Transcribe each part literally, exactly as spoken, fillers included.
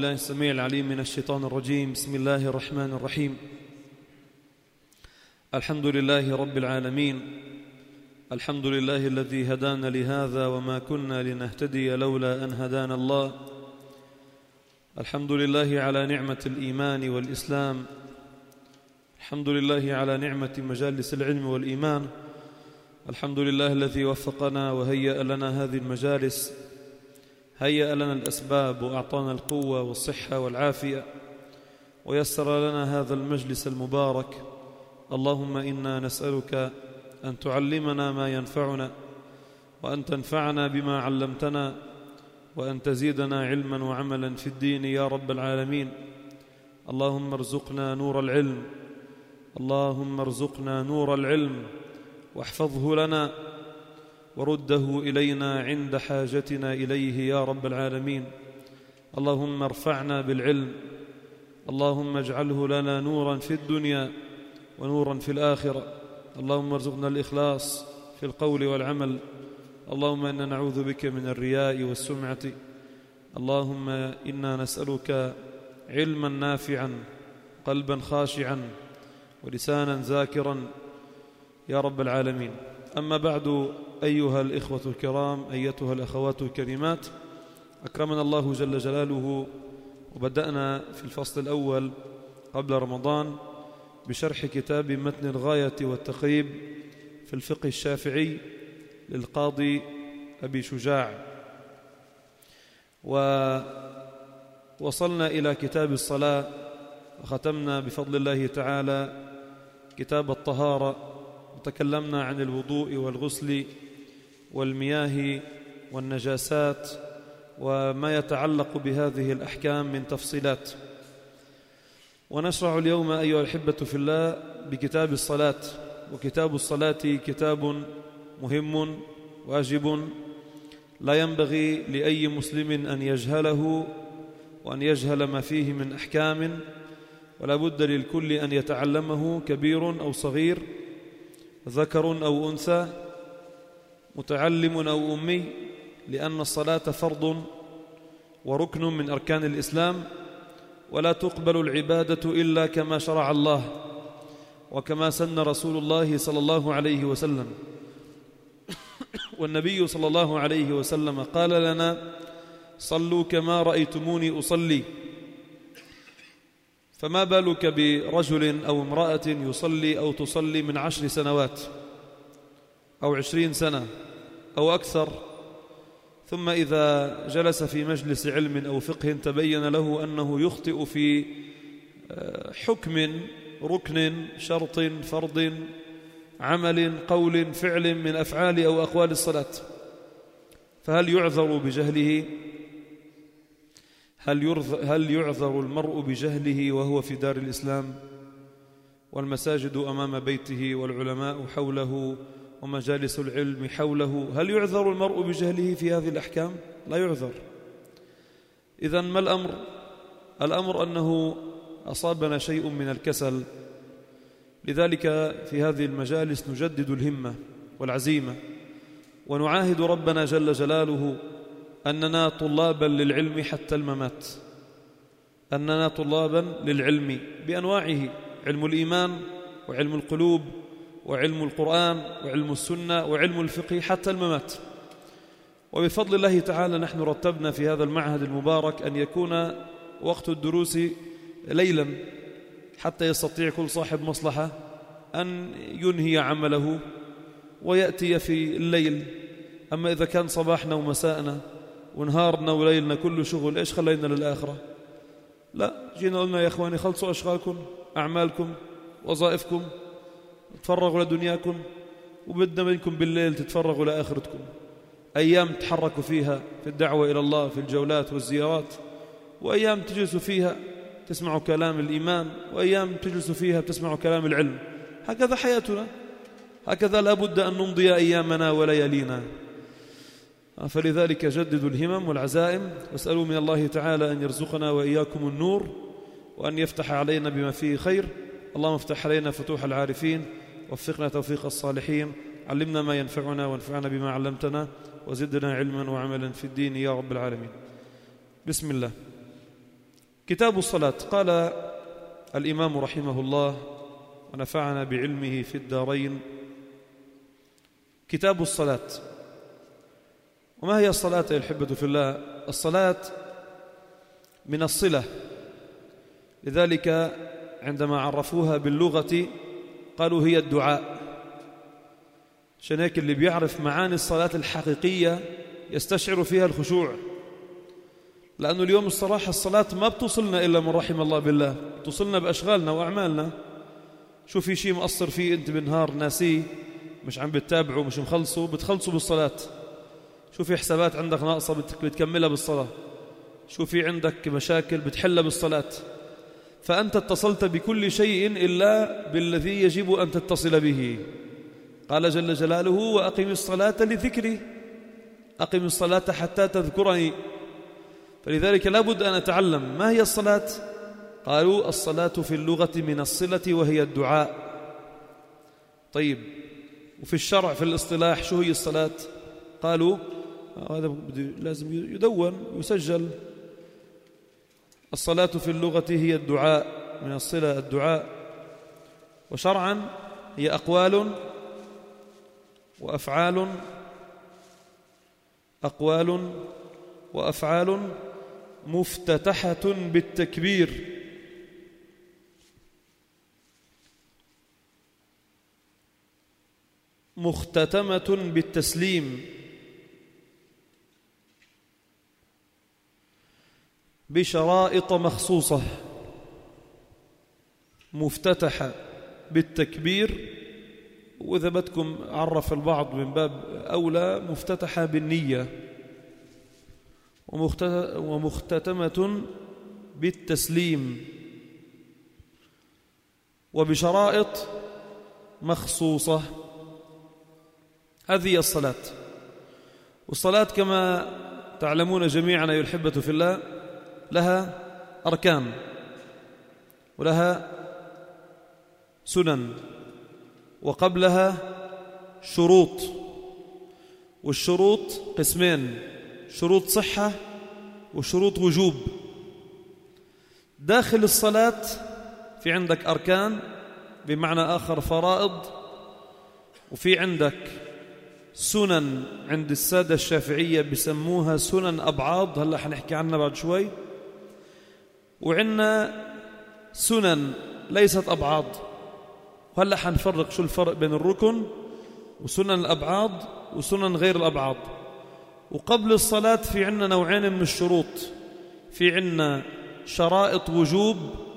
بالله السميع العليم من الشيطان الرجيم. بسم الله الرحمن الرحيم. الحمد لله رب العالمين، الحمد لله الذي هدانا لهذا وما كنا لنهتدي لولا أن هدانا الله. الحمد لله على نعمة الإيمان والإسلام، الحمد لله على نعمة مجالس العلم والإيمان، الحمد لله الذي وفقنا وهيأ لنا هذه المجالس، هيأ لنا الأسباب وأعطانا القوة والصحة والعافية، ويسر لنا هذا المجلس المبارك. اللهم إنا نسألك أن تعلمنا ما ينفعنا، وأن تنفعنا بما علمتنا، وأن تزيدنا علما وعملا في الدين يا رب العالمين. اللهم ارزقنا نور العلم، اللهم ارزقنا نور العلم واحفظه لنا ورده إلينا عند حاجتنا إليه يا رب العالمين. اللهم ارفعنا بالعلم، اللهم اجعله لنا نورا في الدنيا ونورا في الآخرة. اللهم ارزقنا الإخلاص في القول والعمل. اللهم إنا نعوذ بك من الرياء والسمعة. اللهم إنا نسألك علما نافعا، قلبا خاشعا، ولسانا ذاكرا يا رب العالمين. أما بعد، أيها الإخوة الكرام، أيتها الأخوات الكريمات، أكرمنا الله جل جلاله، وبدأنا في الفصل الأول قبل رمضان بشرح كتاب متن الغاية والتقريب في الفقه الشافعي للقاضي أبي شجاع، ووصلنا إلى كتاب الصلاة، وختمنا بفضل الله تعالى كتاب الطهارة، وتكلمنا عن الوضوء والغسل والمياه والنجاسات وما يتعلق بهذه الأحكام من تفصيلات. ونشرع اليوم أيها الأحبة في الله بكتاب الصلاة. وكتاب الصلاة كتاب مهم واجب، لا ينبغي لأي مسلم أن يجهله وأن يجهل ما فيه من أحكام، ولا بد للكل أن يتعلمه، كبير أو صغير، ذكر أو أنثى، متعلم أو أمي، لأن الصلاة فرض وركن من أركان الإسلام، ولا تقبل العبادة إلا كما شرع الله وكما سن رسول الله صلى الله عليه وسلم. والنبي صلى الله عليه وسلم قال لنا: صلوا كما رأيتموني أصلي. فما بالك برجل أو امرأة يصلي أو تصلي من عشر سنوات أو عشرين سنة أو أكثر، ثم إذا جلس في مجلس علم أو فقه تبين له أنه يخطئ في حكم، ركن، شرط، فرض، عمل، قول، فعل من أفعال أو أقوال الصلاة، فهل يعذر بجهله؟ هل يعذر المرء بجهله وهو في دار الإسلام والمساجد أمام بيته والعلماء حوله ومجالس العلم حوله؟ هل يعذر المرء بجهله في هذه الأحكام؟ لا يعذر. إذن ما الأمر؟ الأمر أنه أصابنا شيء من الكسل، لذلك في هذه المجالس نجدد الهمة والعزيمة، ونعاهد ربنا جل جلاله أننا طلابا للعلم حتى الممات، أننا طلابا للعلم بأنواعه: علم الإيمان وعلم القلوب وعلم القرآن وعلم السنة وعلم الفقه حتى الممات. وبفضل الله تعالى نحن رتبنا في هذا المعهد المبارك أن يكون وقت الدروس ليلا، حتى يستطيع كل صاحب مصلحة أن ينهي عمله ويأتي في الليل. أما إذا كان صباحنا ومساءنا ونهارنا وليلنا كله شغل، إيش خلينا للآخرة؟ لا، جينا قلنا يا إخواني خلصوا أشغالكم، أعمالكم، وظائفكم، تفرغوا لدنياكم، وبدنا منكم بالليل تتفرغوا لآخرتكم. أيام تحركوا فيها في الدعوة إلى الله في الجولات والزيارات، وأيام تجلسوا فيها تسمعوا كلام الإيمان، وأيام تجلسوا فيها تسمعوا كلام العلم. هكذا حياتنا، هكذا لا بد أن نمضي أيامنا وليالينا. فلذلك جددوا الهمم والعزائم، واسألوا من الله تعالى أن يرزقنا وإياكم النور، وأن يفتح علينا بما فيه خير. اللهم افتح علينا فتوح العارفين، وفقنا توفيق الصالحين، علمنا ما ينفعنا وانفعنا بما علمتنا، وزدنا علما وعملا في الدين يا رب العالمين. بسم الله. كتاب الصلاة. قال الإمام رحمه الله ونفعنا بعلمه في الدارين: كتاب الصلاة. وما هي الصلاة يا الحبة في الله؟ الصلاة من الصلة، لذلك عندما عرفوها باللغة قالوا هي الدعاء. عشان هيك اللي بيعرف معاني الصلاة الحقيقية يستشعر فيها الخشوع، لأنه اليوم الصراحة الصلاة ما بتوصلنا إلا من رحم الله بالله، بتوصلنا بأشغالنا وأعمالنا. شو في شيء مقصر فيه أنت بالنهار ناسيه، مش عم بتتابعه، مش مخلصه، بتخلصه بالصلاة. شو في حسابات عندك ناقصة بتكملها بالصلاة. شو في عندك مشاكل بتحلها بالصلاة. فأنت اتصلت بكل شيء إلا بالذي يجب أن تتصل به. قال جل جلاله: وأقم الصلاة لذكري، أقم الصلاة حتى تذكرني. فلذلك لابد أن أتعلم ما هي الصلاة. قالوا: الصلاة في اللغة من الصلة وهي الدعاء. طيب، وفي الشرع في الاصطلاح شو هي الصلاة؟ قالوا هذا لازم يدون يسجل. الصلاة في اللغة هي الدعاء، من الصلة الدعاء، وشرعا هي أقوال وأفعال أقوال وأفعال مفتتحة بالتكبير مختتمة بالتسليم بشرائط مخصوصة. مفتتحة بالتكبير، وإذا بدكم عرف البعض من باب أولى مفتتحة بالنية، ومختتمة بالتسليم وبشرائط مخصوصة. هذه الصلاة. والصلاة كما تعلمون جميعا أيها الأحبة في الله لها أركان ولها سنن، وقبلها شروط. والشروط قسمين: شروط صحة وشروط وجوب. داخل الصلاة في عندك أركان، بمعنى آخر فرائض، وفي عندك سنن عند السادة الشافعية بسموها سنن أبعاض، هلأ حنحكي عنها بعد شوي. وعندنا سنن ليست أبعاض، وهلأ حنفرق شو الفرق بين الركن وسنن الأبعاض وسنن غير الأبعاض. وقبل الصلاة في عندنا نوعين من الشروط: في عندنا شرائط وجوب،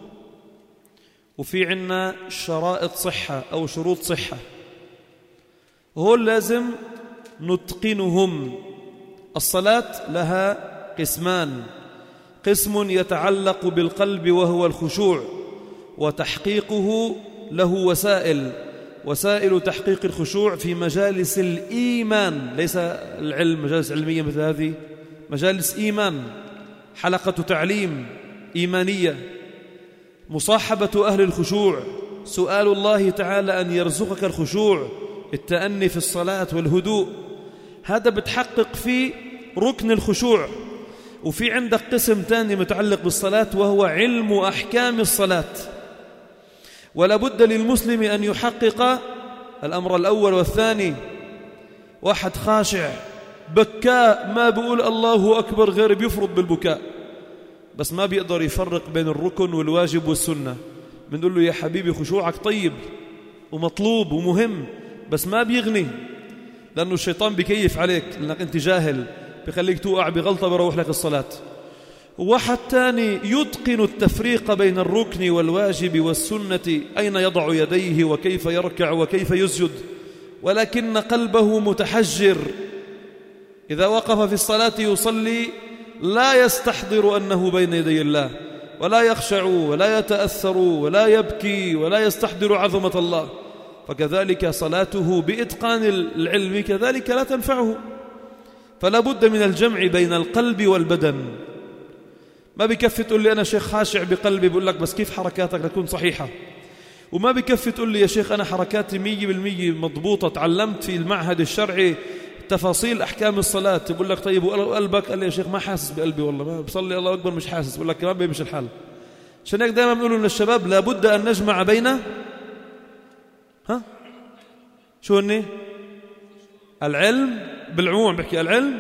وفي عندنا شرائط صحة أو شروط صحة. هول لازم نتقنهم. الصلاة لها قسمان: قسم يتعلق بالقلب وهو الخشوع، وتحقيقه له وسائل وسائل تحقيق الخشوع في مجالس الإيمان، ليس العلم مجالس علمية مثل هذه، مجالس إيمان، حلقة تعليم إيمانية، مصاحبة أهل الخشوع، سؤال الله تعالى أن يرزقك الخشوع، التأني في الصلاة والهدوء. هذا بتحقق فيه ركن الخشوع. وفي عندك قسم ثاني متعلق بالصلاة وهو علم أحكام الصلاة. ولا بد للمسلم أن يحقق الأمر الأول والثاني. واحد خاشع بكاء ما بيقول الله أكبر غير بيفرض بالبكاء، بس ما بيقدر يفرق بين الركن والواجب والسنة. بنقول له يا حبيبي خشوعك طيب ومطلوب ومهم، بس ما بيغني، لأنه الشيطان بيكيف عليك لأنك أنت جاهل، بيخليك توقع بغلطة بروح لك الصلاة. وواحد تاني يتقن التفريق بين الركن والواجب والسنة، أين يضع يديه وكيف يركع وكيف يسجد، ولكن قلبه متحجر. إذا وقف في الصلاة يصلي لا يستحضر أنه بين يدي الله، ولا يخشع ولا يتأثر ولا يبكي ولا يستحضر عظمة الله. فكذلك صلاته بإتقان العلم كذلك لا تنفعه. فلا بد من الجمع بين القلب والبدن. ما بكفي تقول لي أنا شيخ خاشع بقلبي، بقول لك بس كيف حركاتك تكون صحيحة. وما بكفي تقول لي يا شيخ أنا حركاتي مية بالمية مضبوطة، تعلمت في المعهد الشرعي تفاصيل أحكام الصلاة. بقول لك طيب وقلبك؟ قال لي يا شيخ ما حاسس بقلبي والله، ما بصلي الله أكبر مش حاسس. بقول لك كمان بيمشي الحال. عشان هيك دائما بنقولوا للشباب لابد أن نجمع بين ها شو هني العلم بالعموم، بحكي العلم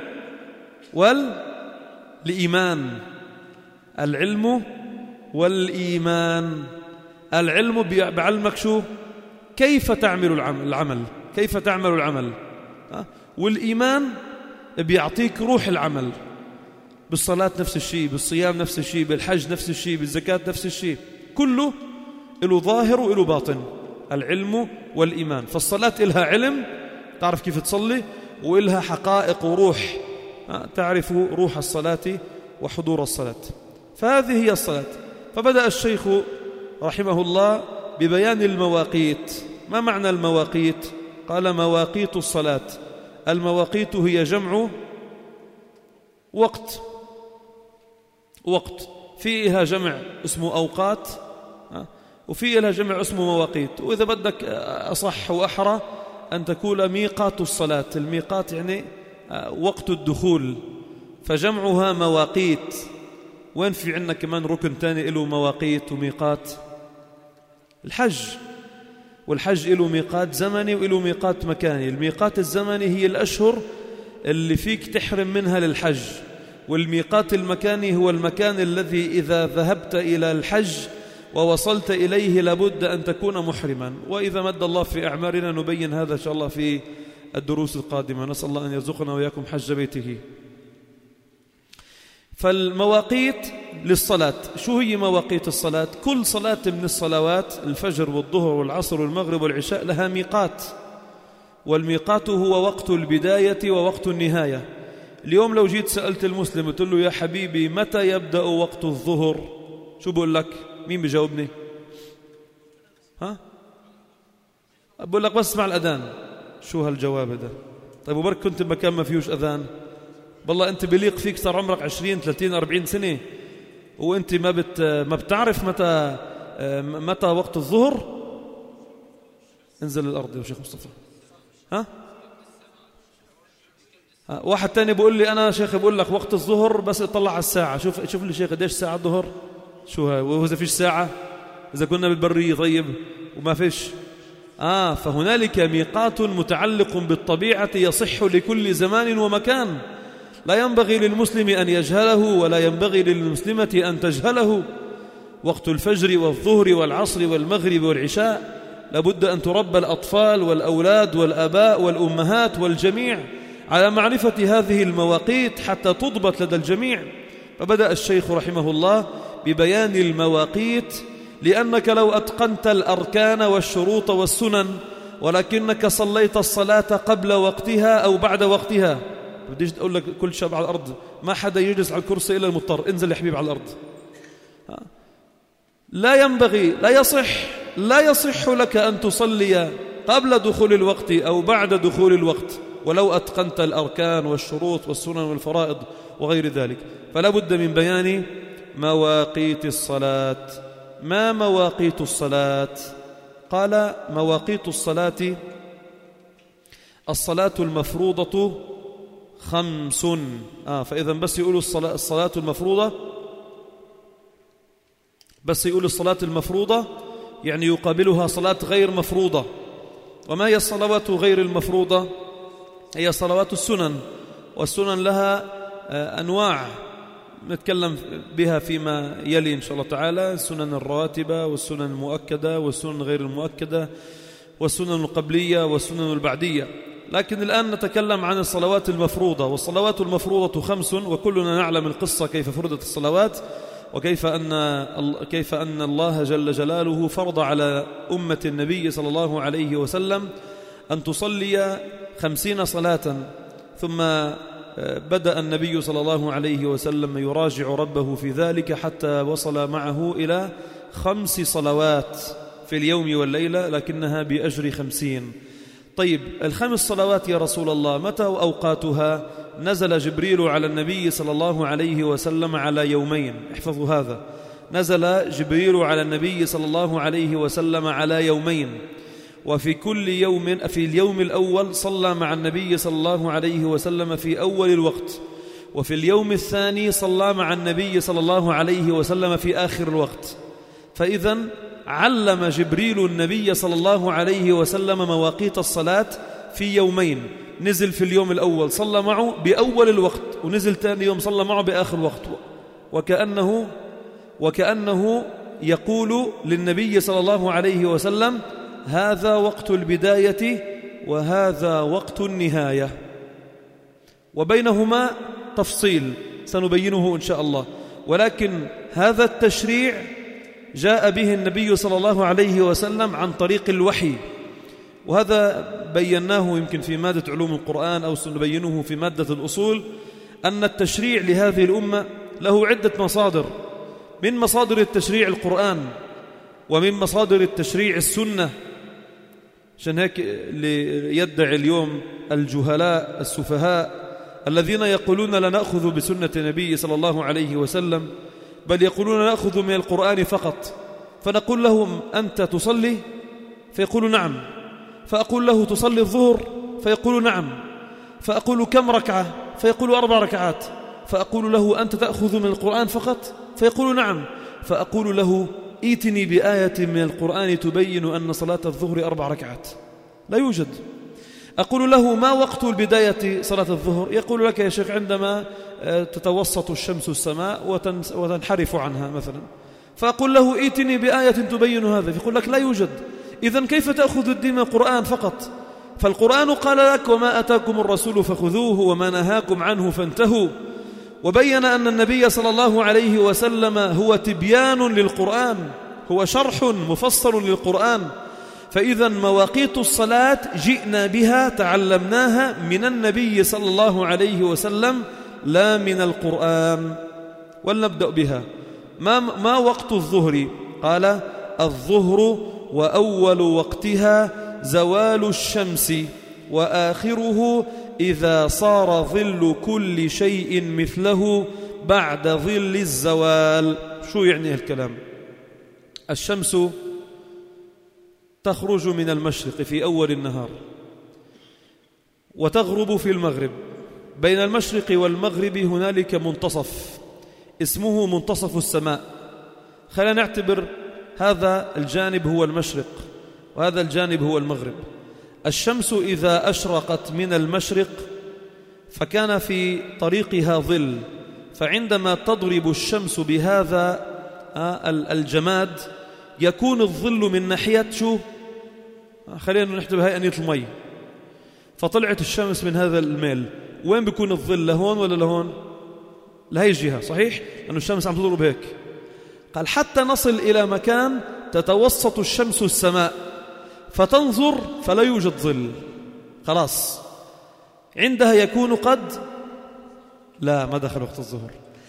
والإيمان. العلم والإيمان. العلم بعلمك شو كيف تعمل العمل، كيف تعمل العمل. والإيمان بيعطيك روح العمل. بالصلاة نفس الشيء، بالصيام نفس الشيء، بالحج نفس الشيء، بالزكاة نفس الشيء، كله له ظاهر وله باطن. العلم والإيمان. فالصلاة إلها علم تعرف كيف تصلي، وإلها حقائق وروح تعرف روح الصلاة وحضور الصلاة. فهذه هي الصلاة. فبدأ الشيخ رحمه الله ببيان المواقيت. ما معنى المواقيت؟ قال مواقيت الصلاة. المواقيت هي جمع وقت. وقت فيها جمع اسمه أوقات، وفي لها جمع اسمه مواقيت. وإذا بدك أصح وأحرى أن تقول ميقات الصلاة. الميقات يعني وقت الدخول، فجمعها مواقيت. وين في عندنا كمان ركن تاني له مواقيت وميقات؟ الحج. والحج له ميقات زمني وله ميقات مكاني. الميقات الزمني هي الأشهر اللي فيك تحرم منها للحج، والميقات المكاني هو المكان الذي إذا ذهبت إلى الحج ووصلت إليه لابد أن تكون محرما. وإذا مد الله في أعمارنا نبين هذا إن شاء الله في الدروس القادمة. نسأل الله أن يرزقنا وإياكم حج بيته. فالمواقيت للصلاة. شو هي مواقيت الصلاة؟ كل صلاة من الصلوات الفجر والظهر والعصر والمغرب والعشاء لها ميقات، والميقات هو وقت البداية ووقت النهاية. اليوم لو جيت سألت المسلم قلت له يا حبيبي متى يبدأ وقت الظهر، شو بقول لك؟ مين بيجاوبني؟ ها؟ بقول لك بس اسمع الأذان. شو هالجواب ده؟ طيب وبرك كنت بمكان ما فيهوش أذان؟ والله أنت بليق فيك صار عمرك عشرين ثلاثين أربعين سنة وأنت ما بت ما بتعرف متى متى وقت الظهر؟ انزل الأرض يا شيخ مصطفى. ها؟ واحد تاني بيقول لي أنا شيخ بقول لك وقت الظهر بس اطلع على الساعة. شوف شوف لي شيخ قديش ساعة الظهر؟ شو هاي؟ وإذا فيش ساعة؟ إذا كنا بالبرية طيب وما فيش. آه فهنالك ميقات متعلق بالطبيعة يصح لكل زمان ومكان، لا ينبغي للمسلم أن يجهله ولا ينبغي للمسلمة أن تجهله. وقت الفجر والظهر والعصر والمغرب والعشاء لابد أن تربى الأطفال والأولاد والآباء والأمهات والجميع على معرفة هذه المواقيت حتى تضبط لدى الجميع. فبدأ الشيخ رحمه الله ببيان المواقيت، لأنك لو أتقنت الأركان والشروط والسنن ولكنك صليت الصلاة قبل وقتها أو بعد وقتها، بديش أقول لك كل شاب على الأرض ما حدا يجلس على الكرسي إلا المضطر، انزل يا حبيب على الأرض. لا ينبغي، لا يصح لا يصح لك أن تصلي قبل دخول الوقت أو بعد دخول الوقت ولو أتقنت الأركان والشروط والسنن والفرائض وغير ذلك. فلا بد من بيان مواقيت الصلاة. ما مواقيت الصلاة؟ قال مواقيت الصلاة الصلاة المفروضة خمس. آه فإذا بس يقولوا الصلاة, الصلاة المفروضة بس يقولوا الصلاة المفروضة يعني يقابلها صلاة غير مفروضة. وما هي الصلوات غير المفروضة؟ هي صلوات السنن، والسنن لها أنواع نتكلم بها فيما يلي إن شاء الله تعالى. السنن الراتبة والسنن المؤكدة والسنن غير المؤكدة والسنن القبلية والسنن البعدية. لكن الآن نتكلم عن الصلوات المفروضة. والصلوات المفروضة خمس، وكلنا نعلم القصة كيف فرضت الصلوات وكيف أن كيف أن الله جل جلاله فرض على أمة النبي صلى الله عليه وسلم أن تصلي خمسين صلاة. ثم بدأ النبي صلى الله عليه وسلم يراجع ربه في ذلك حتى وصل معه إلى خمس صلوات في اليوم والليلة، لكنها بأجر خمسين. طيب الخمس صلوات يا رسول الله متى أوقاتها؟ نزل جبريل على النبي صلى الله عليه وسلم على يومين. احفظوا هذا، نزل جبريل على النبي صلى الله عليه وسلم على يومين، وفي كل يوم في اليوم الأول صلى مع النبي صلى الله عليه وسلم في أول الوقت، وفي اليوم الثاني صلى مع النبي صلى الله عليه وسلم في آخر الوقت. فإذا علم جبريل النبي صلى الله عليه وسلم مواقيت الصلاة في يومين، نزل في اليوم الأول صلى معه بأول الوقت، ونزل ثاني يوم صلى معه بآخر الوقت، وكأنه وكأنه يقول للنبي صلى الله عليه وسلم: هذا وقت البداية وهذا وقت النهاية، وبينهما تفصيل سنبينه إن شاء الله. ولكن هذا التشريع جاء به النبي صلى الله عليه وسلم عن طريق الوحي، وهذا بيناه يمكن في مادة علوم القرآن أو سنبينه في مادة الأصول، أن التشريع لهذه الأمة له عدة مصادر. من مصادر التشريع القرآن، ومن مصادر التشريع السنة. عشان هيك يدعي اليوم الجهلاء السفهاء الذين يقولون لا نأخذ بسنة النبي صلى الله عليه وسلم، بل يقولون نأخذ من القرآن فقط. فنقول لهم: أنت تصلي؟ فيقول نعم. فأقول له: تصلي الظهر؟ فيقول نعم. فأقول: كم ركعة؟ فيقول: أربع ركعات. فأقول له: أنت تأخذ من القرآن فقط؟ فيقول نعم. فأقول له: ائتني بآية من القرآن تبين أن صلاة الظهر أربع ركعات. لا يوجد. أقول له: ما وقت البداية صلاة الظهر؟ يقول لك: يا شيخ عندما تتوسط الشمس السماء وتنحرف عنها مثلا. فأقول له: ائتني بآية تبين هذا. فيقول لك: لا يوجد. إذن كيف تأخذ الدين من القرآن فقط؟ فالقرآن قال لك: وما أتاكم الرسول فخذوه وما نهاكم عنه فانتهوا. وبين أن النبي صلى الله عليه وسلم هو تبيان للقرآن، هو شرح مفصل للقرآن. فإذا مواقيت الصلاة جئنا بها تعلمناها من النبي صلى الله عليه وسلم لا من القرآن. ولنبدأ بها. ما, ما وقت الظهر؟ قال: الظهر وأول وقتها زوال الشمس، وآخره إذا صار ظل كل شيء مثله بعد ظل الزوال. شو يعني الكلام؟ الشمس تخرج من المشرق في أول النهار وتغرب في المغرب. بين المشرق والمغرب هنالك منتصف اسمه منتصف السماء. خلينا نعتبر هذا الجانب هو المشرق وهذا الجانب هو المغرب. الشمس إذا أشرقت من المشرق فكان في طريقها ظل، فعندما تضرب الشمس بهذا الجماد يكون الظل من ناحية شو؟ خلينا نحتب هاي أنية المي. فطلعت الشمس من هذا الميل، وين بيكون الظل؟ لهون ولا لهون؟ لهي الجهة، صحيح؟ لأن الشمس عم تضرب هيك. قال: حتى نصل إلى مكان تتوسط الشمس السماء فتنظر فلا يوجد ظل، خلاص عندها يكون قد لا ما دخل وقت الظهر.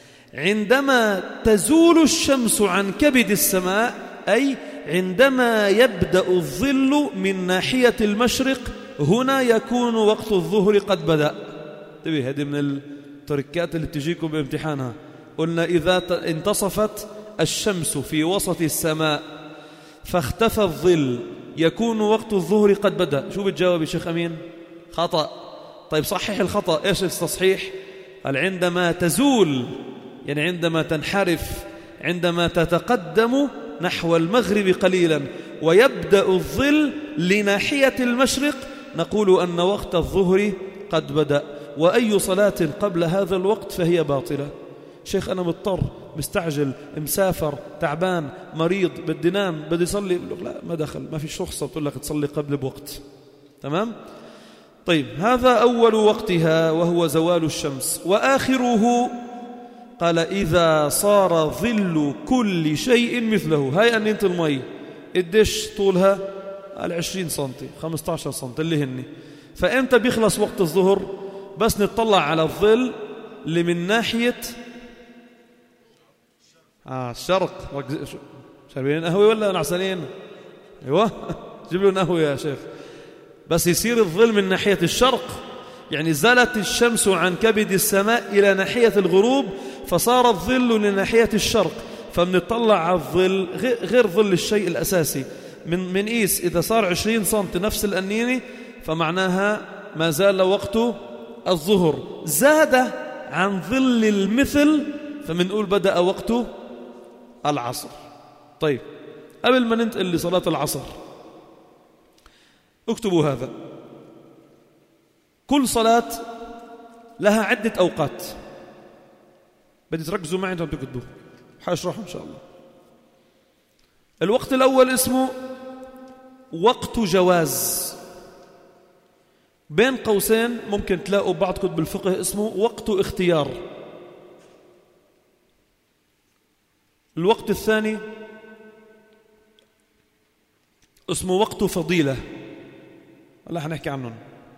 عندما تزول الشمس عن كبد السماء، أي عندما يبدأ الظل من ناحية المشرق، هنا يكون وقت الظهر قد بدأ. تبي هذه من التركات اللي تجيكم بامتحانها. قلنا إذا انتصفت الشمس في وسط السماء فاختفى الظل يكون وقت الظهر قد بدأ. شو بتجاوب يا شيخ أمين؟ خطأ. طيب صحح الخطأ. إيش التصحيح؟ قال: عندما تزول، يعني عندما تنحرف، عندما تتقدم نحو المغرب قليلا ويبدأ الظل لناحية المشرق، نقول أن وقت الظهر قد بدأ. وأي صلاة قبل هذا الوقت فهي باطلة. شيخ أنا مضطر، مستعجل، مسافر، تعبان، مريض، بدي نام، بدي صلي. لا، ما دخل، ما فيش رخصة بتقول لك تصلي قبل بوقت. تمام؟ طيب، هذا أول وقتها وهو زوال الشمس. وآخره قال: إذا صار ظل كل شيء مثله. هاي أنية المي قديش طولها؟ قال: عشرين سنتي، خمسة عشر سنتي اللي هني. فإمتى بيخلص وقت الظهر؟ بس نتطلع على الظل اللي من ناحية آه الشرق. شاربين قهوة ولا نعسانين؟ أيوة جيب لنا قهوة يا شيخ. بس يصير الظل من ناحية الشرق، يعني زالت الشمس عن كبد السماء إلى ناحية الغروب فصار الظل لناحية الشرق. فمنطلع على الظل غير ظل الشيء الأساسي. من من قيس إذا صار عشرين سنتي نفس القنينة فمعناها ما زال وقت الظهر. زاد عن ظل المثل فمنقول بدأ وقت العصر. طيب قبل ما ننتقل لصلاة العصر اكتبوا هذا: كل صلاة لها عدة أوقات، بدي تركزوا معي انتم تكتبوا، حاشرح إن شاء الله. الوقت الأول اسمه وقت جواز، بين قوسين ممكن تلاقوا بعض كتب الفقه اسمه وقت اختيار. الوقت الثاني اسمه وقت فضيلة، هلا حنحكي عنهم.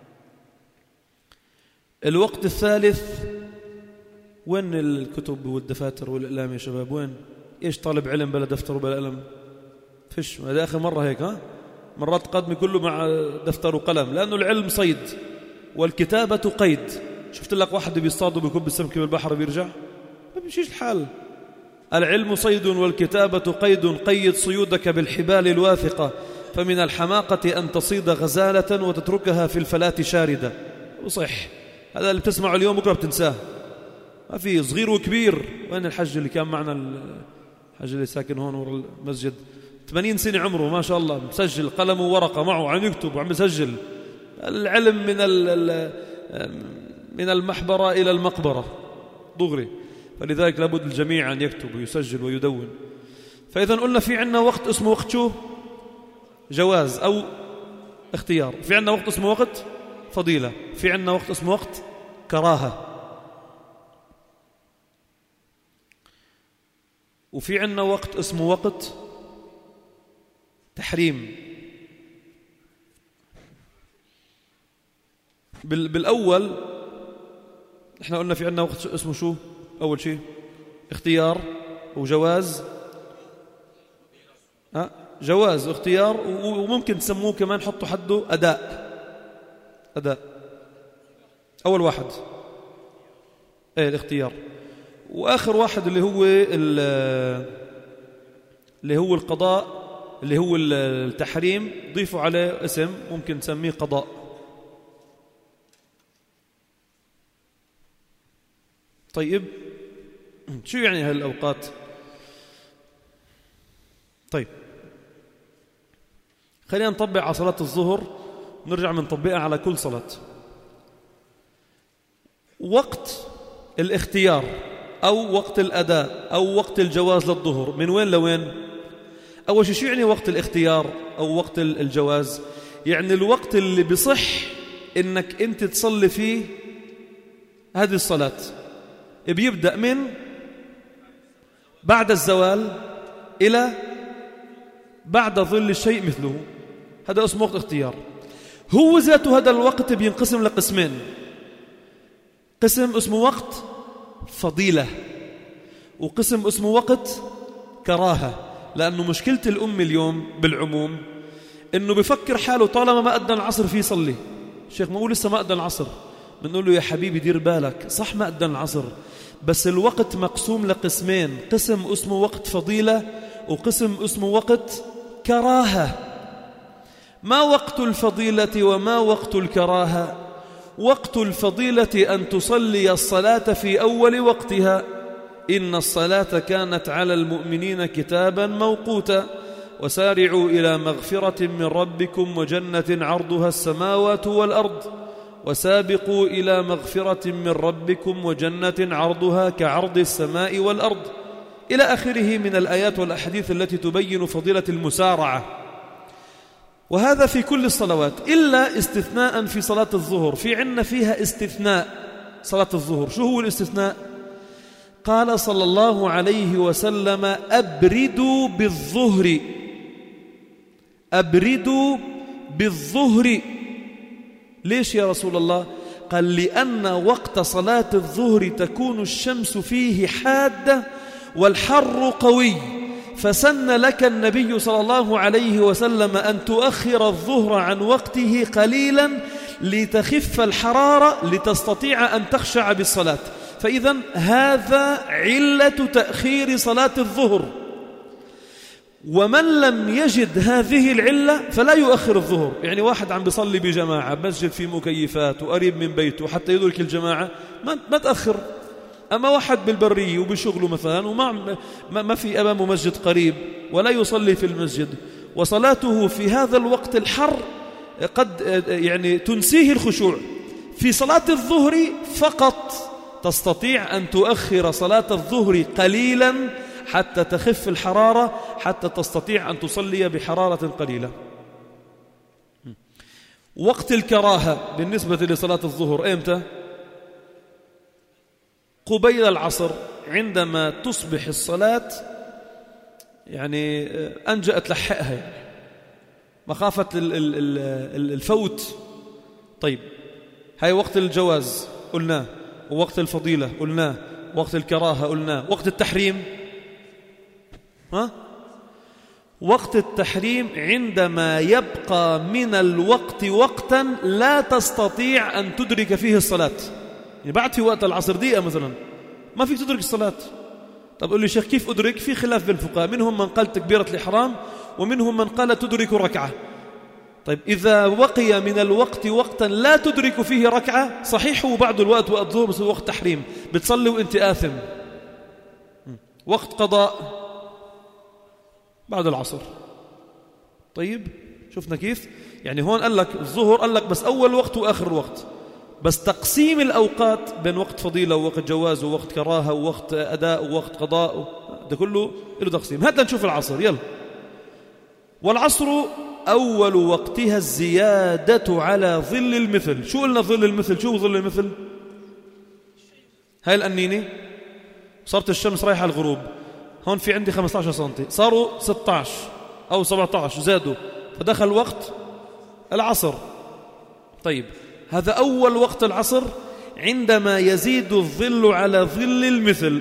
الوقت الثالث، وين الكتب والدفاتر والأقلام يا شباب؟ وين؟ إيش طالب علم بلا دفتر وبلا قلم؟ فيش. هذا آخر مرة هيك، ها؟ مرات قدمي كله مع دفتر وقلم، لأنه العلم صيد والكتابة قيد. شفت لك واحد بيصطاد وبيكب السمكة بالبحر وبيرجع؟ ما بيمشيش الحال. العلم صيد والكتابة قيد، قيد صيودك بالحبال الواثقة، فمن الحماقة أن تصيد غزالة وتتركها في الفلاة شاردة. وصح هذا اللي بتسمعه اليوم بكرة بتنساه، ما في صغير وكبير. وين الحج اللي كان معنا، الحج اللي ساكن هون ورا المسجد، ثمانين سنة عمره ما شاء الله، مسجل قلم وورقة معه عم يكتب وعم يسجل. العلم من من المحبرة إلى المقبرة دغري، فلذلك لابد الجميع أن يكتب ويسجل ويدون. فإذا قلنا في عنا وقت اسمه وقت شو؟ جواز أو اختيار. في عنا وقت اسمه وقت فضيلة. في عنا وقت اسمه وقت كراهة. وفي عنا وقت اسمه وقت تحريم. بالأول احنا قلنا في عنا وقت اسمه شو؟ أول شيء اختيار وجواز. ها؟ جواز واختيار، وممكن تسموه كمان حطوا حده أداء. أداء أول واحد ايه الاختيار. وآخر واحد اللي هو اللي هو القضاء، اللي هو التحريم، ضيفوا عليه اسم ممكن نسميه قضاء. طيب شو يعني هالأوقات؟ طيب خلينا نطبق على صلاة الظهر، نرجع منطبقها على كل صلاة. وقت الاختيار أو وقت الأداء أو وقت الجواز للظهر من وين لوين؟ أول شيء شو يعني وقت الاختيار أو وقت الجواز؟ يعني الوقت اللي بصح إنك أنت تصلي فيه هذه الصلاة، بيبدأ من بعد الزوال إلى بعد ظل الشيء مثله، هذا اسمه وقت اختيار. هو ذاته هذا الوقت بينقسم لقسمين: قسم اسمه وقت فضيلة، وقسم اسمه وقت كراهة. لأنه مشكلة الأم اليوم بالعموم إنه بفكر حاله طالما ما أدى العصر فيه صلي. الشيخ ما هو لسه ما أدى العصر، بنقول له يا حبيبي دير بالك، صح ما أدى العصر بس الوقت مقسوم لقسمين: قسم اسمه وقت فضيلة وقسم اسمه وقت كراهة. ما وقت الفضيلة وما وقت الكراهة؟ وقت الفضيلة أن تصلي الصلاة في أول وقتها، إن الصلاة كانت على المؤمنين كتابا موقوتا، وسارعوا إلى مغفرة من ربكم وجنة عرضها السماوات والأرض، وسابقوا إلى مغفرة من ربكم وجنة عرضها كعرض السماء والأرض، إلى آخره من الآيات والأحاديث التي تبين فضيلة المسارعة. وهذا في كل الصلوات إلا استثناء في صلاة الظهر. في عنا فيها استثناء صلاة الظهر. شو هو الاستثناء؟ قال صلى الله عليه وسلم: أبردوا بالظهر. أبردوا بالظهر. ليش يا رسول الله؟ قال: لأن وقت صلاة الظهر تكون الشمس فيه حادة والحر قوي، فسن لك النبي صلى الله عليه وسلم أن تؤخر الظهر عن وقته قليلا لتخف الحرارة لتستطيع أن تخشع بالصلاة. فإذا هذا علة تأخير صلاة الظهر. ومن لم يجد هذه العلة فلا يؤخر الظهر. يعني واحد عم بيصلي بجماعة بمسجد فيه مكيفات وقريب من بيته حتى يدرك الجماعة ما, ما تأخر. أما واحد بالبرية وبشغله مثلا وما ما, ما في أمامه مسجد قريب ولا يصلي في المسجد وصلاته في هذا الوقت الحر قد يعني تنسيه الخشوع، في صلاة الظهر فقط تستطيع أن تؤخر صلاة الظهر قليلا حتى تخف الحرارة، حتى تستطيع أن تصلي بحرارة قليلة. وقت الكراهة بالنسبة لصلاة الظهر إمتى؟ قبيل العصر، عندما تصبح الصلاة يعني أنجأت لحقها يعني مخافة الفوت. طيب هاي وقت الجواز قلناه، ووقت الفضيلة قلناه، وقت الكراهة قلناه. وقت التحريم ها؟ وقت التحريم عندما يبقى من الوقت وقتا لا تستطيع أن تدرك فيه الصلاة. يعني بعد في وقت العصر دقيقة مثلا ما فيك تدرك الصلاة. طب قل لي شيخ كيف أدرك؟ في خلاف بين الفقهاء، منهم من قال تكبيرة الإحرام ومنهم من قال تدرك ركعة. طيب إذا بقي من الوقت وقتا لا تدرك فيه ركعة صحيح هو بعد الوقت وقت ظهر بس وقت تحريم بتصلي وانت آثم. وقت قضاء بعد العصر. طيب شفنا كيف؟ يعني هون قال لك الظهر قال لك بس أول وقت وآخر وقت، بس تقسيم الأوقات بين وقت فضيلة ووقت جواز ووقت كراهة ووقت أداء ووقت قضاء ده كله له تقسيم. هذا نشوف العصر. يلا. والعصر أول وقتها الزيادة على ظل المثل. شو قلنا ظل المثل؟ شو ظل المثل؟ هاي الأنينة صارت الشمس رايحة على الغروب، هون في عندي خمسة عشر سنتي صاروا ستة عشر أو سبعة عشر زادوا فدخل وقت العصر. طيب هذا أول وقت العصر عندما يزيد الظل على ظل المثل.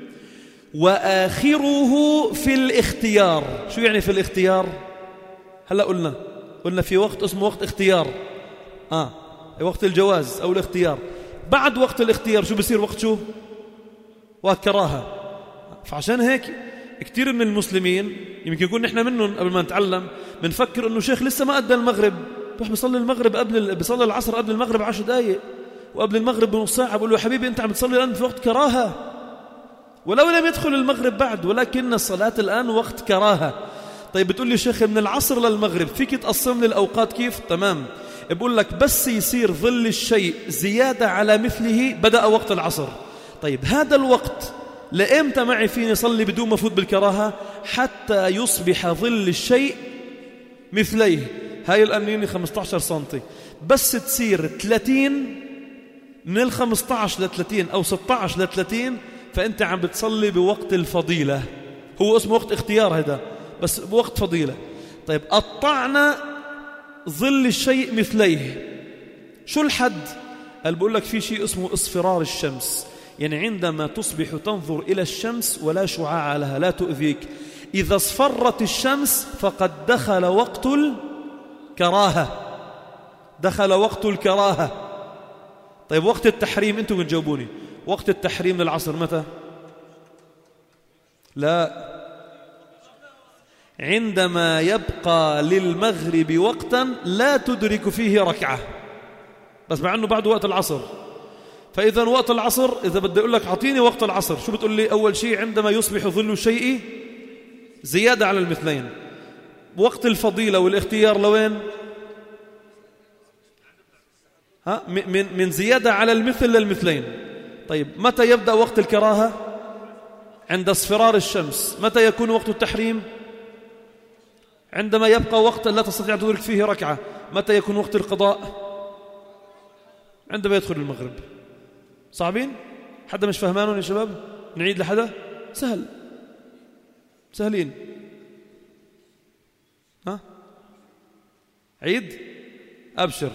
وآخره في الاختيار. شو يعني في الاختيار؟ هلأ قلنا قلنا في وقت اسمه وقت اختيار آه وقت الجواز أو الاختيار. بعد وقت الاختيار شو بصير؟ وقت شو؟ وقت كراهة. فعشان هيك كتير من المسلمين يمكن يكون نحن منهم قبل ما نتعلم بنفكر انه شيخ لسه ما أدى المغرب، بروح بيصلي المغرب قبل بيصلي العصر قبل المغرب عشر دقائق وقبل المغرب بنص ساعة. بقول له يا حبيبي أنت عم تصلي الآن في وقت كراهة ولو لم يدخل المغرب بعد، ولكن الصلاة الآن وقت كراهة. طيب بتقول لي شيخ من العصر للمغرب فيك تقسم لي الأوقات كيف؟ تمام. بقول لك بس يصير ظل الشيء زيادة على مثله بدأ وقت العصر. طيب هذا الوقت لإمتى معي فيني صلي بدون ما فوت بالكراهة؟ حتى يصبح ظل الشيء مثليه. هاي الأنيني خمسة عشر سنتي بس تصير ثلاثين، من ال خمسة عشر ل ثلاثين أو ستة عشر ل ثلاثين فأنت عم بتصلي بوقت الفضيلة. هو اسمه وقت اختيار هذا بس بوقت فضيلة. طيب قطعنا ظل الشيء مثليه. شو الحد؟ قال بقول لك في شيء اسمه اصفرار الشمس، يعني عندما تصبح تنظر إلى الشمس ولا شعاع لها لا تؤذيك، إذا اصفرت الشمس فقد دخل وقت الكراهة، دخل وقت الكراهة. طيب وقت التحريم أنتم بتجاوبوني وقت التحريم للعصر متى؟ لا، عندما يبقى للمغرب وقتا لا تدرك فيه ركعة بس مع أنه بعد وقت العصر. فإذا وقت العصر إذا بدي أقول لك أعطيني وقت العصر شو بتقول لي؟ أول شيء عندما يصبح ظل الشيء زيادة على المثلين. وقت الفضيلة والاختيار لوين؟ ها من من زيادة على المثل للمثلين. طيب متى يبدأ وقت الكراهة؟ عند اصفرار الشمس. متى يكون وقت التحريم؟ عندما يبقى وقت لا تستطيع أن تدرك فيه ركعة. متى يكون وقت القضاء؟ عندما يدخل المغرب. صعبين؟ حدا مش فهمانون يا شباب؟ نعيد لحدا؟ سهل، سهلين. ها؟ عيد؟ أبشر.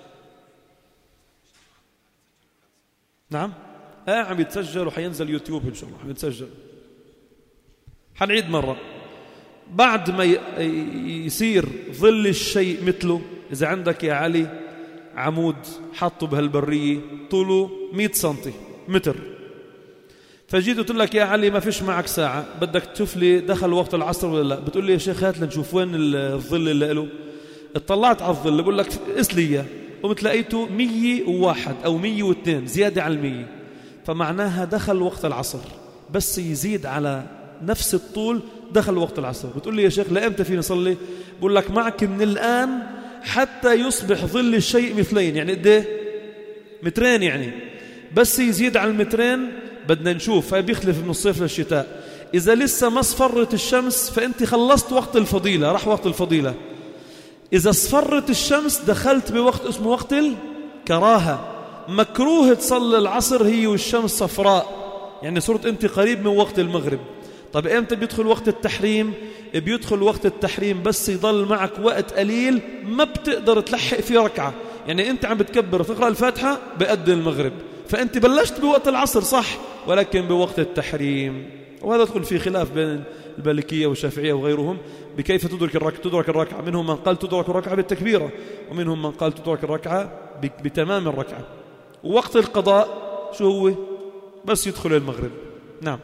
نعم؟ آه عم يتسجل وحينزل يوتيوب إن شاء الله، عم يتسجل. حنعيد مرة. بعد ما يصير ظل الشيء مثله، إذا عندك يا علي عمود حطه بهالبرية طوله مئة سنتي متر، فجيت قلت لك يا علي ما فيش معك ساعة، بدك تشوف لي دخل وقت العصر ولا لا. بتقول لي يا شيخ هات لنشوف وين الظل اللي له. اطلعت على الظل بقول لك قس لي، قمت لقيته مية وواحد أو مية واثنين زيادة على المية، فمعناها دخل وقت العصر، بس يزيد على نفس الطول دخل وقت العصر. بتقول لي يا شيخ لأمتى فيني نصلي؟ بقول لك معك من الآن حتى يصبح ظل الشيء مثلين. يعني قد ايه؟ مترين. يعني بس يزيد على المترين بدنا نشوف، هاي بيختلف من الصيف للشتاء. إذا لسه ما اصفرت الشمس فأنت خلصت وقت الفضيلة، راح وقت الفضيلة. إذا اصفرت الشمس دخلت بوقت اسمه وقت الكراهة. مكروه تصلي العصر هي والشمس صفراء، يعني صرت أنت قريب من وقت المغرب. طب إمتى بيدخل وقت التحريم؟ بيدخل وقت التحريم بس يضل معك وقت قليل ما بتقدر تلحق فيه ركعة. يعني أنت عم بتكبر تقرأ الفاتحة بأذن المغرب، فأنت بلشت بوقت العصر صح، ولكن بوقت التحريم. وهذا يدخل في خلاف بين المالكية والشافعية وغيرهم بكيف تدرك الركعة. تدرك الركعة منهم من قال تدرك الركعة بالتكبيرة، ومنهم من قال تدرك الركعة بتمام الركعة. ووقت القضاء شو هو؟ بس يدخل المغرب. نعم.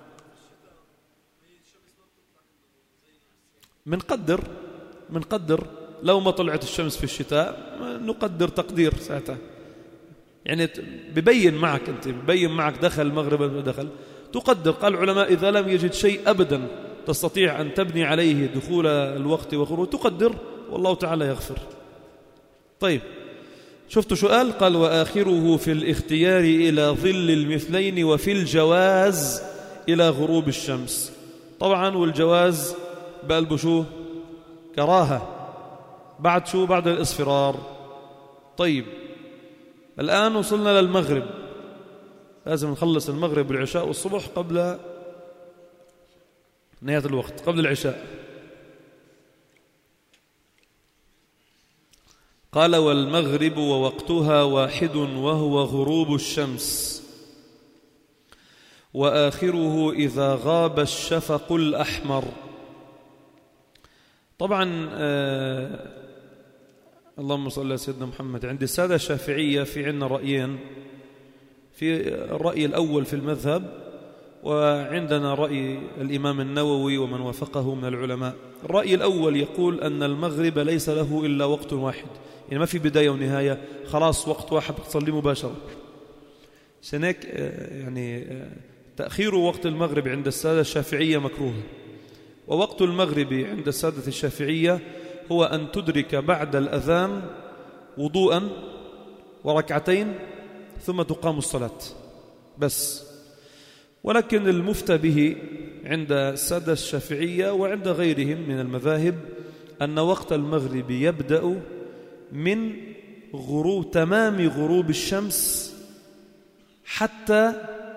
منقدر منقدر لو ما طلعت الشمس في الشتاء نقدر تقدير ساعتها، يعني ببين معك أنت ببين معك دخل المغرب دخل تقدر. قال العلماء إذا لم يجد شيء أبدا تستطيع أن تبني عليه دخول الوقت وخروج تقدر، والله تعالى يغفر. طيب شفتوا سؤال قال وآخره في الاختيار إلى ظل المثلين وفي الجواز إلى غروب الشمس. طبعا والجواز بقلبه شو؟ كراهة. بعد شو؟ بعد الإصفرار. طيب الآن وصلنا للمغرب، لازم نخلص المغرب والعشاء والصبح قبل نهاية الوقت، قبل العشاء. قال والمغرب ووقتها واحد وهو غروب الشمس، وآخره إذا غاب الشفق الأحمر. طبعا آه اللهم صل على سيدنا محمد. عند السادة الشافعية في عندنا رأيين، في الرأي الأول في المذهب، وعندنا رأي الإمام النووي ومن وافقه من العلماء. الرأي الأول يقول أن المغرب ليس له إلا وقت واحد، يعني ما في بداية ونهاية، خلاص وقت واحد تصلي مباشرة. سنك يعني تأخير وقت المغرب عند السادة الشافعية مكروه، ووقت المغرب عند السادة الشافعية هو أن تدرك بعد الأذان وضوءا وركعتين ثم تقام الصلاة بس. ولكن المفتى به عند السادة الشافعية وعند غيرهم من المذاهب أن وقت المغرب يبدأ من غروب تمام غروب الشمس حتى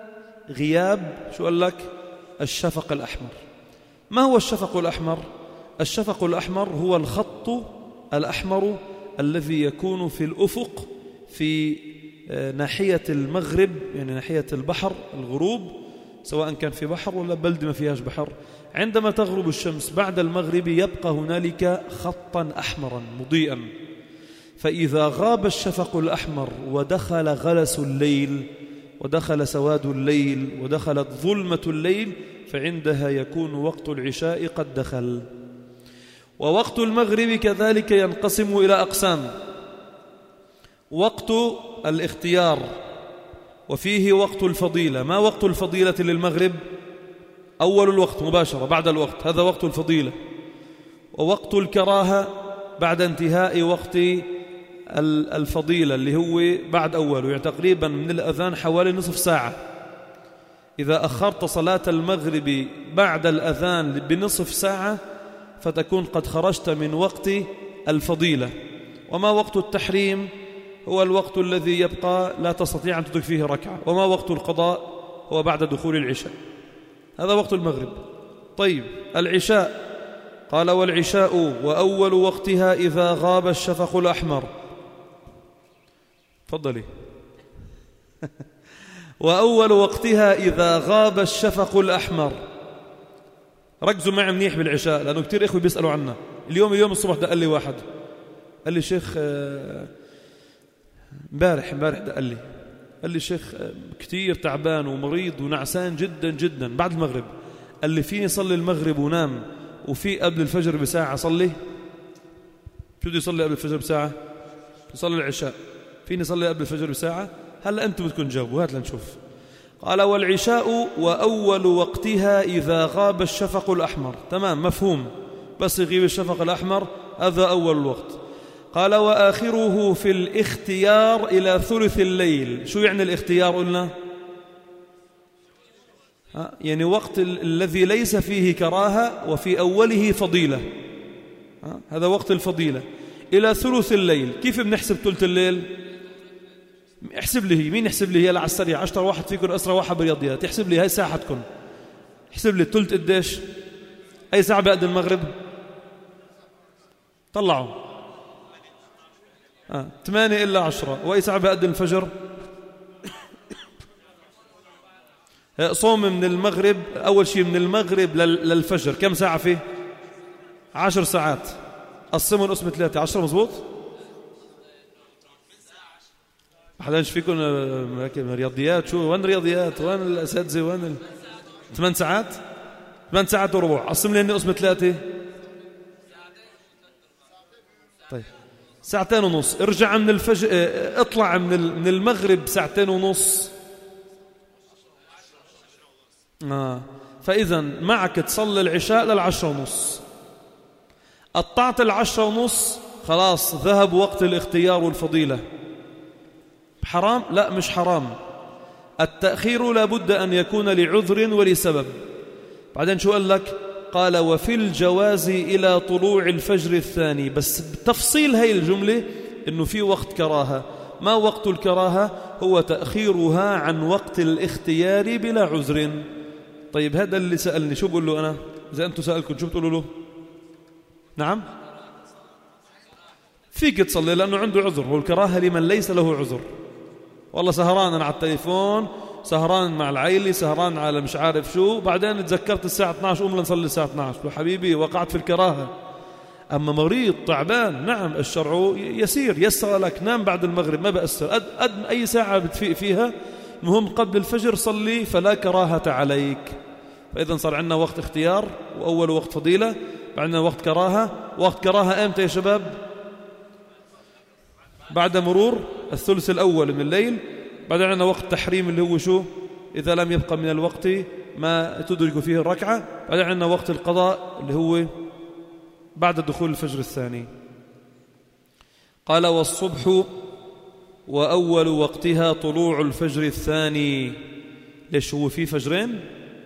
غياب شو قال لك الشفق الأحمر. ما هو الشفق الأحمر؟ الشفق الأحمر هو الخط الأحمر الذي يكون في الأفق في ناحية المغرب، يعني ناحية البحر الغروب، سواء كان في بحر ولا بلد ما فيهاش بحر. عندما تغرب الشمس بعد المغرب يبقى هنالك خطا أحمرا مضيئا، فإذا غاب الشفق الأحمر ودخل غلس الليل ودخل سواد الليل ودخلت ظلمة الليل فعندها يكون وقت العشاء قد دخل. ووقت المغرب كذلك ينقسم إلى أقسام: وقت الاختيار وفيه وقت الفضيلة. ما وقت الفضيلة للمغرب؟ أول الوقت مباشرة بعد الوقت، هذا وقت الفضيلة. ووقت الكراهة بعد انتهاء وقت الفضيلة اللي هو بعد أوله، يعني تقريبا من الأذان حوالي نصف ساعة. إذا أخرت صلاة المغرب بعد الأذان بنصف ساعة فتكون قد خرجت من وقت الفضيلة. وما وقت التحريم؟ هو الوقت الذي يبقى لا تستطيع أن تدرك فيه ركعة. وما وقت القضاء؟ هو بعد دخول العشاء. هذا وقت المغرب. طيب العشاء قال والعشاء وأول وقتها إذا غاب الشفق الأحمر. تفضلي. وأول وقتها إذا غاب الشفق الأحمر. ركزوا معي منيح بالعشاء لأنه كتير إخوة بيسألوا عنها. اليوم اليوم الصبح دق لي واحد قال لي شيخ امبارح امبارح دق لي قال لي الشيخ كتير تعبان ومريض ونعسان جدا جدا بعد المغرب. قال لي فيني صلي المغرب ونام وفي قبل الفجر بساعة صلي؟ شو بده يصلي قبل الفجر بساعة؟ يصلي العشاء. فيني صلي قبل الفجر بساعة؟ هلأ أنتم بدكم تجاوبوا، هات لنشوف. قال والعشاء وأول وقتها إذا غاب الشفق الأحمر. تمام، مفهوم، بس يغيب الشفق الأحمر هذا أول الوقت. قال وآخره في الاختيار إلى ثلث الليل. شو يعني الاختيار قلنا؟ يعني وقت الذي ليس فيه كراهة وفي أوله فضيلة، هذا وقت الفضيلة إلى ثلث الليل. كيف بنحسب ثلث الليل؟ احسب لي هي، مين يحسب لي هي على السريع؟ أشطر واحد فيكم أسرع واحد برياضيات، يحسب لي هاي ساحتكم. احسب لي الثلث قديش؟ أي ساعة بعد المغرب؟ طلعوا آه. ثمانية إلا عشرة. وأي ساعة بعد الفجر؟ صوم من المغرب، أول شيء من المغرب للفجر كم ساعة فيه؟ عشر ساعات. قسموا القسم ثلاثة، عشرة مزبوط؟ حداش فيكم رياضيات؟ شو وين رياضيات؟ وين الأساتذة؟ وين ال... ثمان ساعات؟ ثمان ساعات وربع. قسم لي إني قسم ثلاثة. طيب ساعتين ونص. ارجع من الفجر، اطلع من من المغرب ساعتين ونص. آه. فإذا معك تصلي العشاء للعشرة ونص. قطعت العشرة ونص خلاص ذهب وقت الاختيار والفضيلة. حرام؟ لا مش حرام. التأخير لابد أن يكون لعذر ولسبب. بعدين شو قال لك؟ قال وفي الجواز إلى طلوع الفجر الثاني. بس بتفصيل هاي الجملة إنه في وقت كراهة. ما وقت الكراهة؟ هو تأخيرها عن وقت الاختيار بلا عذر. طيب هذا اللي سألني شو بقول له أنا؟ إذا أنتم سألكم شو بتقولوا له؟ نعم فيك تصلي لأنه عنده عذر. والكراهة لمن ليس له عذر. والله سهران أنا على التليفون، سهران مع العيلة، سهران على مش عارف شو، بعدين تذكرت الساعة اثني عشر قوم لنصلي الساعة اثني عشر. حبيبي وقعت في الكراهة. أما مريض تعبان نعم الشرع يسير، يسر لك نام بعد المغرب ما بأثر، قد, قد أي ساعة بتفيق فيها، المهم قبل الفجر صلي فلا كراهة عليك. فإذا صار عندنا وقت اختيار وأول وقت فضيلة، بعدنا وقت كراهة. وقت كراهة أمتى يا شباب؟ بعد مرور الثلث الأول من الليل. بعدين عندنا وقت تحريم اللي هو شو؟ إذا لم يبقى من الوقت ما تدرك فيه الركعة. بعدين عندنا وقت القضاء اللي هو بعد دخول الفجر الثاني. قال والصبح وأول وقتها طلوع الفجر الثاني. ليش هو فيه فجرين؟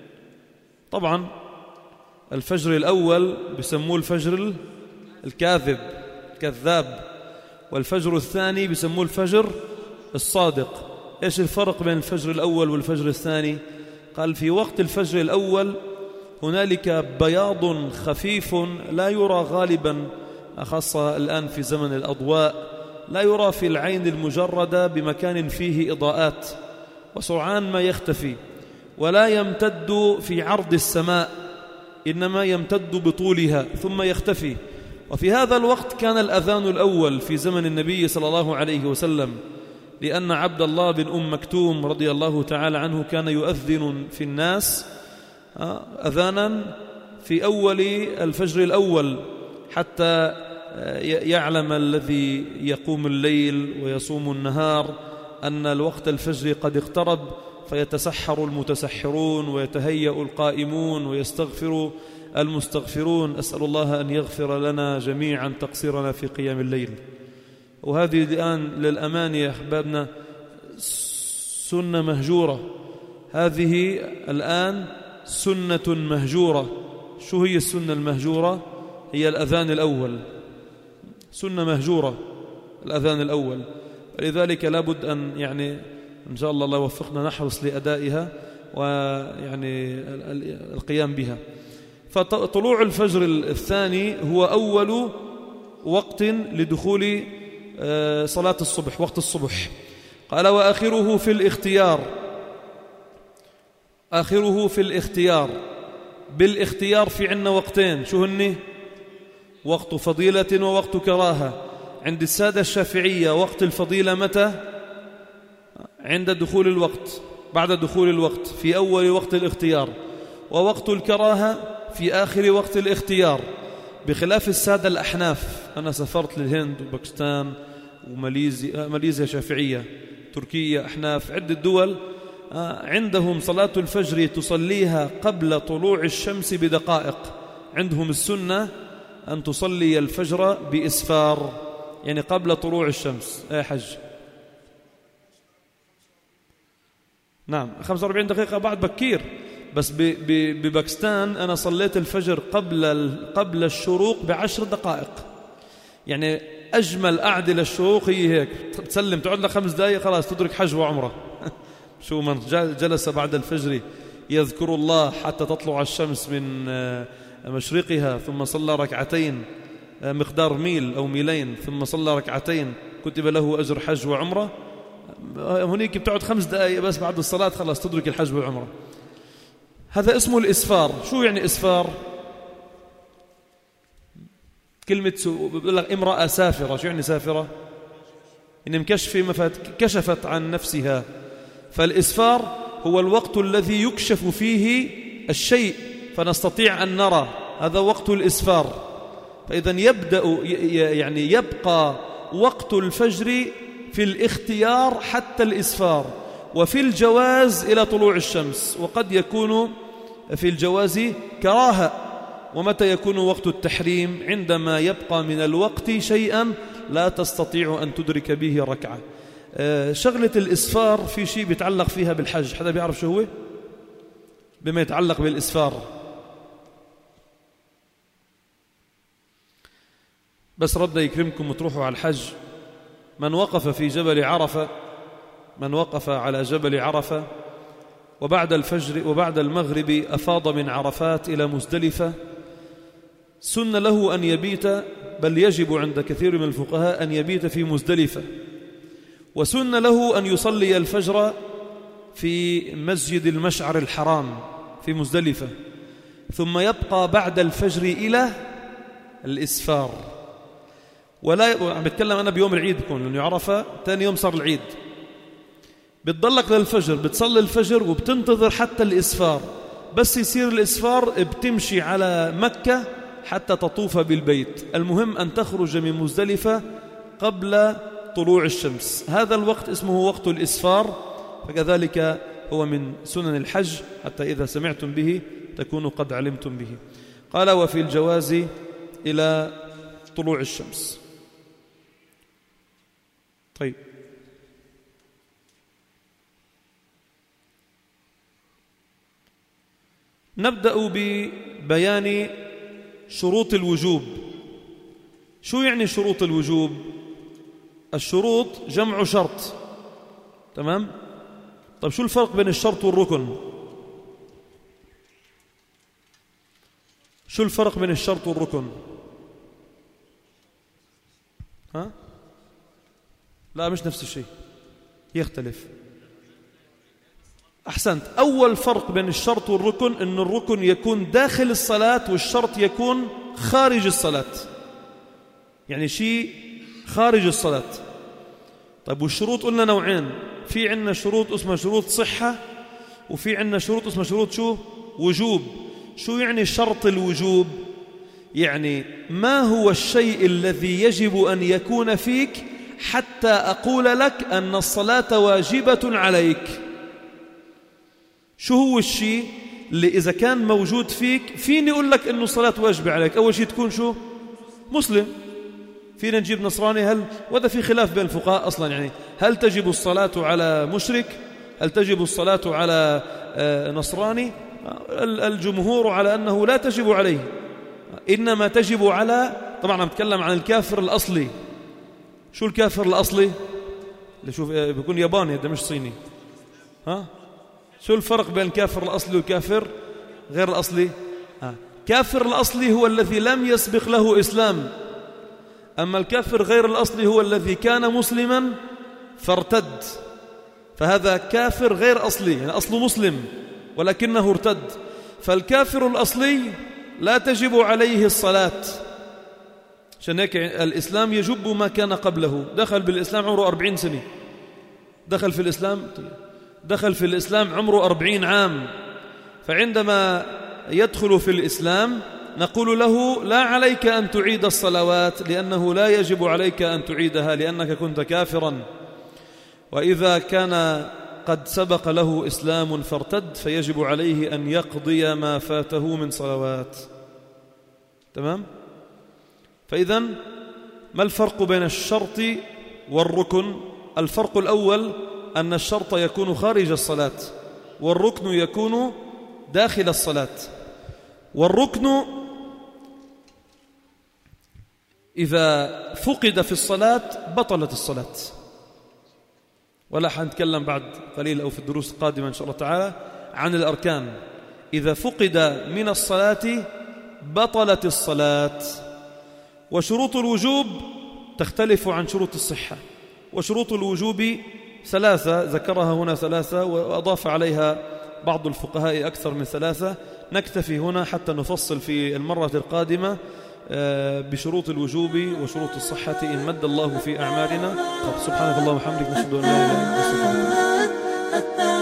طبعا الفجر الأول بسموه الفجر الكاذب الكذاب، والفجر الثاني بسموه الفجر الصادق. إيش الفرق بين الفجر الأول والفجر الثاني؟ قال في وقت الفجر الأول هنالك بياض خفيف لا يرى غالبا، خاصة الآن في زمن الأضواء، لا يرى في العين المجردة بمكان فيه إضاءات، وسرعان ما يختفي، ولا يمتد في عرض السماء، إنما يمتد بطولها ثم يختفي. وفي هذا الوقت كان الأذان الأول في زمن النبي صلى الله عليه وسلم، لأن عبد الله بن أم مكتوم رضي الله تعالى عنه كان يؤذن في الناس أذانا في أول الفجر الأول، حتى يعلم الذي يقوم الليل ويصوم النهار أن الوقت الفجر قد اقترب، فيتسحر المتسحرون ويتهيأ القائمون ويستغفر المستغفرون. أسأل الله أن يغفر لنا جميعا تقصيرنا في قيام الليل. وهذه الآن للأمان يا أحبابنا سنة مهجورة، هذه الآن سنة مهجورة. شو هي السنة المهجورة؟ هي الأذان الأول، سنة مهجورة الأذان الأول. لذلك لابد أن يعني إن شاء الله الله وفقنا نحرص لأدائها ويعني القيام بها. فطلوع الفجر الثاني هو أول وقت لدخول صلاة الصبح، وقت الصبح. قال وآخره في الاختيار، آخره في الاختيار. بالاختيار في عنا وقتين، شو هني؟ وقت فضيلة ووقت كراهة. عند السادة الشافعية وقت الفضيلة متى؟ عند دخول الوقت، بعد دخول الوقت، في أول وقت الاختيار، ووقت الكراهة في آخر وقت الاختيار، بخلاف السادة الأحناف. أنا سافرت للهند وباكستان وماليزيا، ماليزيا شافعية، تركيا أحناف، عدة دول عندهم صلاة الفجر تصليها قبل طلوع الشمس بدقائق. عندهم السنة أن تصلي الفجر بإسفار، يعني قبل طلوع الشمس. أي حج؟ نعم، خمسة وأربعين دقيقة بعد بكير. بس بباكستان أنا صليت الفجر قبل قبل الشروق بعشر دقائق. يعني أجمل قعدة للشروق هي هيك، تسلم تقعد لك خمس دقائق خلاص تدرك حج وعمرة. شو من جلس بعد الفجر يذكر الله حتى تطلع الشمس من مشرقها، ثم صلى ركعتين مقدار ميل أو ميلين، ثم صلى ركعتين كتب له أجر حج وعمرة. هناك بتقعد خمس دقائق بس بعد الصلاة خلاص تدرك الحج والعمرة. هذا اسمه الإسفار. شو يعني إسفار؟ كلمة سو... بقول لك امرأة سافرة. شو يعني سافرة؟ إن مكشفة كشفت عن نفسها. فالإسفار هو الوقت الذي يكشف فيه الشيء فنستطيع أن نرى، هذا وقت الإسفار. فإذا يبدأ يعني يبقى وقت الفجر في الاختيار حتى الإسفار، وفي الجواز إلى طلوع الشمس، وقد يكون في الجواز كراهة. ومتى يكون وقت التحريم؟ عندما يبقى من الوقت شيئا لا تستطيع أن تدرك به ركعة. شغلة الإسفار في شيء بيتعلق فيها بالحج، حدا بيعرف شو هو؟ بما يتعلق بالإسفار، بس ربنا يكرمكم وتروحوا على الحج، من وقف في جبل عرفة، من وقف على جبل عرفة وبعد الفجر وبعد المغرب أفاض من عرفات إلى مزدلفة، سن له أن يبيت، بل يجب عند كثير من الفقهاء أن يبيت في مزدلفة، وسن له أن يصلي الفجر في مسجد المشعر الحرام في مزدلفة، ثم يبقى بعد الفجر إلى الإسفار. ولا عم بتكلم أنا بيوم العيد بكون، لأنه عرفة ثاني يوم صار العيد، بتضلك للفجر، بتصلي الفجر وبتنتظر حتى الإسفار. بس يصير الإسفار بتمشي على مكة حتى تطوف بالبيت. المهم أن تخرج من مزدلفة قبل طلوع الشمس، هذا الوقت اسمه وقت الإسفار. فكذلك هو من سنن الحج، حتى إذا سمعتم به تكونوا قد علمتم به. قال وفي الجواز إلى طلوع الشمس. طيب، نبدأ ببيان شروط الوجوب. شو يعني شروط الوجوب؟ الشروط جمع شرط، تمام؟ طيب شو الفرق بين الشرط والركن؟ شو الفرق بين الشرط والركن؟ ها؟ لا مش نفس الشيء، يختلف. أحسنت. أول فرق بين الشرط والركن أن الركن يكون داخل الصلاة والشرط يكون خارج الصلاة، يعني شيء خارج الصلاة. طيب والشروط قلنا نوعين، في عندنا شروط اسمها شروط صحة، وفي عندنا شروط اسمها شروط شو؟ وجوب. شو يعني شرط الوجوب؟ يعني ما هو الشيء الذي يجب أن يكون فيك حتى أقول لك أن الصلاة واجبة عليك؟ شو هو الشيء اللي إذا كان موجود فيك فيني أقول لك أنه الصلاة واجبة عليك؟ أول شيء تكون شو؟ مسلم. فينا نجيب نصراني؟ هل وهذا في خلاف بين الفقهاء أصلا، يعني هل تجب الصلاة على مشرك؟ هل تجب الصلاة على نصراني؟ الجمهور على أنه لا تجب عليه، إنما تجب على، طبعا عم نتكلم عن الكافر الأصلي. شو الكافر الأصلي؟ اللي شوف بيكون ياباني، هذا مش صيني. ها؟ شو الفرق بين الكافر الأصلي والكافر غير الأصلي؟ ها. كافر الأصلي هو الذي لم يسبق له إسلام، أما الكافر غير الأصلي هو الذي كان مسلما فارتد، فهذا كافر غير أصلي، يعني أصله مسلم ولكنه ارتد. فالكافر الأصلي لا تجب عليه الصلاة، عشان هيك الإسلام يجب ما كان قبله. دخل بالإسلام عمره أربعين سنة، دخل في الإسلام دخل في الإسلام عمره أربعين عام، فعندما يدخل في الإسلام نقول له لا عليك أن تعيد الصلوات، لأنه لا يجب عليك أن تعيدها لأنك كنت كافرا. وإذا كان قد سبق له إسلام فارتد فيجب عليه أن يقضي ما فاته من صلوات. تمام؟ فإذن ما الفرق بين الشرط والركن؟ الفرق الأول أن الشرط يكون خارج الصلاة، والركن يكون داخل الصلاة. والركن إذا فقد في الصلاة بطلت الصلاة، ولا حنتكلم بعد قليل أو في الدروس القادمة إن شاء الله تعالى عن الأركان. إذا فقد من الصلاة بطلت الصلاة. وشروط الوجوب تختلف عن شروط الصحة، وشروط الوجوب ثلاثة ذكرها هنا ثلاثة، وأضاف عليها بعض الفقهاء أكثر من ثلاثة. نكتفي هنا حتى نفصل في المرة القادمة بشروط الوجوب وشروط الصحة إن مد الله في أعمارنا. سبحانك اللهم وبحمدك نشهد أن لا إله إلا أنت.